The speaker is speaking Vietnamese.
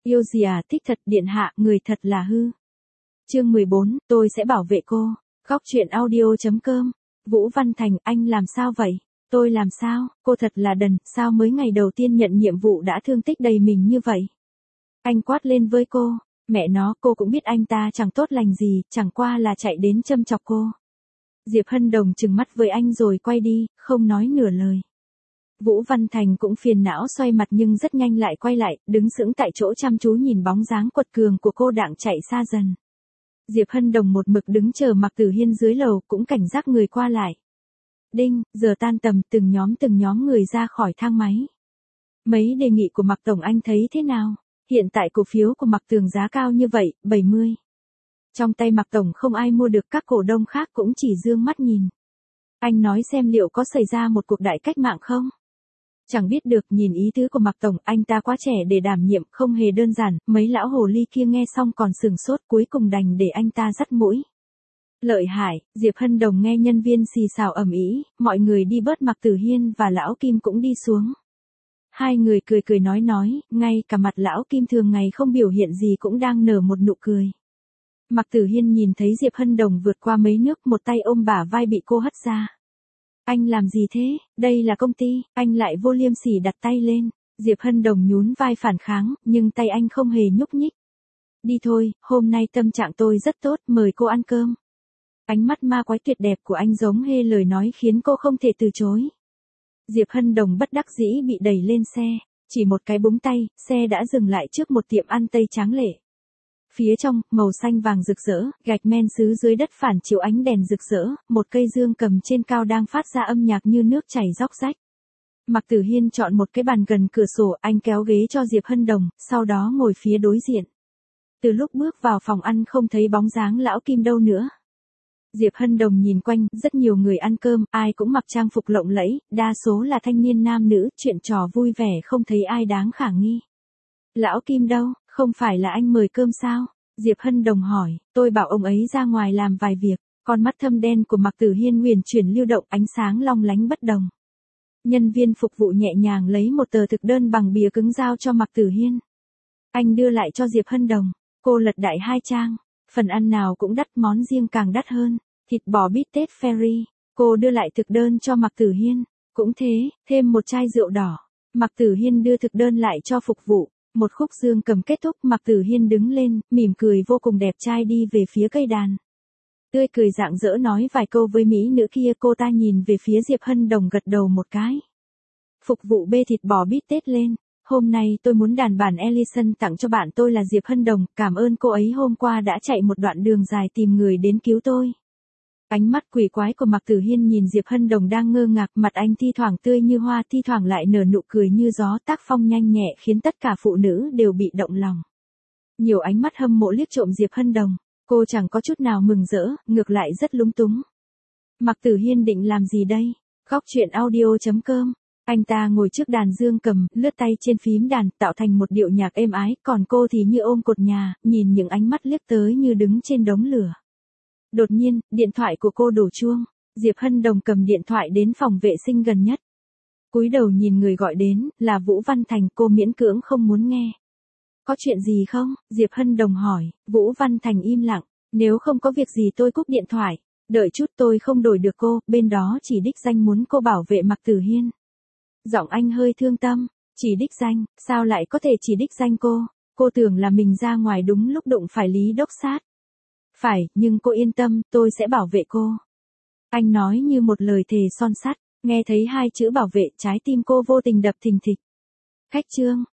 Yêu gì à, thích thật, điện hạ, người thật là hư. Chương 14, tôi sẽ bảo vệ cô. Góc truyện audio.com. Vũ Văn Thành, anh làm sao vậy? Tôi làm sao? Cô thật là đần, sao mới ngày đầu tiên nhận nhiệm vụ đã thương tích đầy mình như vậy? Anh quát lên với cô. Mẹ nó, cô cũng biết anh ta chẳng tốt lành gì, chẳng qua là chạy đến châm chọc cô. Diệp Hân Đồng trừng mắt với anh rồi quay đi, không nói nửa lời. Vũ Văn Thành cũng phiền não xoay mặt nhưng rất nhanh lại quay lại, đứng sững tại chỗ chăm chú nhìn bóng dáng quật cường của cô đang chạy xa dần. Diệp Hân Đồng một mực đứng chờ Mạc Tử Hiên dưới lầu cũng cảnh giác người qua lại. Đinh, giờ tan tầm, từng nhóm người ra khỏi thang máy. Mấy đề nghị của Mạc Tổng anh thấy thế nào? Hiện tại cổ phiếu của Mạc Tường giá cao như vậy, 70. Trong tay Mạc Tổng không ai mua được, các cổ đông khác cũng chỉ dương mắt nhìn. Anh nói xem liệu có xảy ra một cuộc đại cách mạng không? Chẳng biết được, nhìn ý tứ của Mạc Tổng, anh ta quá trẻ để đảm nhiệm, không hề đơn giản, mấy lão hồ ly kia nghe xong còn sửng sốt, cuối cùng đành để anh ta dắt mũi. Lợi hại, Diệp Hân Đồng nghe nhân viên xì xào ầm ĩ, mọi người đi bớt, Mạc Tử Hiên và lão Kim cũng đi xuống. Hai người cười cười nói, ngay cả mặt lão Kim thường ngày không biểu hiện gì cũng đang nở một nụ cười. Mạc Tử Hiên nhìn thấy Diệp Hân Đồng vượt qua mấy nước, một tay ôm bả vai bị cô hất ra. Anh làm gì thế, đây là công ty, anh lại vô liêm sỉ đặt tay lên. Diệp Hân Đồng nhún vai phản kháng, nhưng tay anh không hề nhúc nhích. Đi thôi, hôm nay tâm trạng tôi rất tốt, mời cô ăn cơm. Ánh mắt ma quái tuyệt đẹp của anh giống hê lời nói khiến cô không thể từ chối. Diệp Hân Đồng bất đắc dĩ bị đẩy lên xe, chỉ một cái búng tay, xe đã dừng lại trước một tiệm ăn Tây tráng lệ. Phía trong, màu xanh vàng rực rỡ, gạch men sứ dưới đất phản chiếu ánh đèn rực rỡ, một cây dương cầm trên cao đang phát ra âm nhạc như nước chảy róc rách. Mạc Tử Hiên chọn một cái bàn gần cửa sổ, anh kéo ghế cho Diệp Hân Đồng, sau đó ngồi phía đối diện. Từ lúc bước vào phòng ăn không thấy bóng dáng lão Kim đâu nữa. Diệp Hân Đồng nhìn quanh, rất nhiều người ăn cơm, ai cũng mặc trang phục lộng lẫy, đa số là thanh niên nam nữ, chuyện trò vui vẻ không thấy ai đáng khả nghi. Lão Kim đâu, không phải là anh mời cơm sao? Diệp Hân Đồng hỏi, tôi bảo ông ấy ra ngoài làm vài việc. Con mắt thâm đen của Mạc Tử Hiên huyền chuyển lưu động, ánh sáng long lánh bất đồng. Nhân viên phục vụ nhẹ nhàng lấy một tờ thực đơn bằng bìa cứng giao cho Mạc Tử Hiên. Anh đưa lại cho Diệp Hân Đồng, cô lật đại 2 trang. Phần ăn nào cũng đắt, món riêng càng đắt hơn. Thịt bò bít tết Ferry. Cô đưa lại thực đơn cho Mạc Tử Hiên. Cũng thế, thêm một chai rượu đỏ. Mạc Tử Hiên đưa thực đơn lại cho phục vụ. Một khúc dương cầm kết thúc, Mạc Tử Hiên đứng lên, mỉm cười vô cùng đẹp trai đi về phía cây đàn. Tươi cười rạng rỡ nói vài câu với mỹ nữ kia, cô ta nhìn về phía Diệp Hân Đồng gật đầu một cái. Phục vụ bê thịt bò bít tết lên. Hôm nay tôi muốn đàn bản Ellison tặng cho bạn tôi là Diệp Hân Đồng, cảm ơn cô ấy hôm qua đã chạy một đoạn đường dài tìm người đến cứu tôi. Ánh mắt quỷ quái của Mạc Tử Hiên nhìn Diệp Hân Đồng đang ngơ ngác, mặt anh thi thoảng tươi như hoa, thi thoảng lại nở nụ cười như gió, tác phong nhanh nhẹ khiến tất cả phụ nữ đều bị động lòng. Nhiều ánh mắt hâm mộ liếc trộm Diệp Hân Đồng, cô chẳng có chút nào mừng rỡ, ngược lại rất lúng túng. Mạc Tử Hiên định làm gì đây? Góc truyện audio.com. Anh ta ngồi trước đàn dương cầm, lướt tay trên phím đàn, tạo thành một điệu nhạc êm ái, còn cô thì như ôm cột nhà, nhìn những ánh mắt liếc tới như đứng trên đống lửa. Đột nhiên, điện thoại của cô đổ chuông. Diệp Hân Đồng cầm điện thoại đến phòng vệ sinh gần nhất. Cúi đầu nhìn người gọi đến, là Vũ Văn Thành, cô miễn cưỡng không muốn nghe. Có chuyện gì không? Diệp Hân Đồng hỏi. Vũ Văn Thành im lặng. Nếu không có việc gì tôi cúp điện thoại. Đợi chút, tôi không đổi được cô, bên đó chỉ đích danh muốn cô bảo vệ Mạc Tử Hiên. Giọng anh hơi thương tâm. Chỉ đích danh, sao lại có thể chỉ đích danh cô? Cô tưởng là mình ra ngoài đúng lúc đụng phải Lý Đốc Sát. Phải, nhưng cô yên tâm, tôi sẽ bảo vệ cô. Anh nói như một lời thề son sắt, nghe thấy 2 chữ bảo vệ, trái tim cô vô tình đập thình thịch. Khách trương,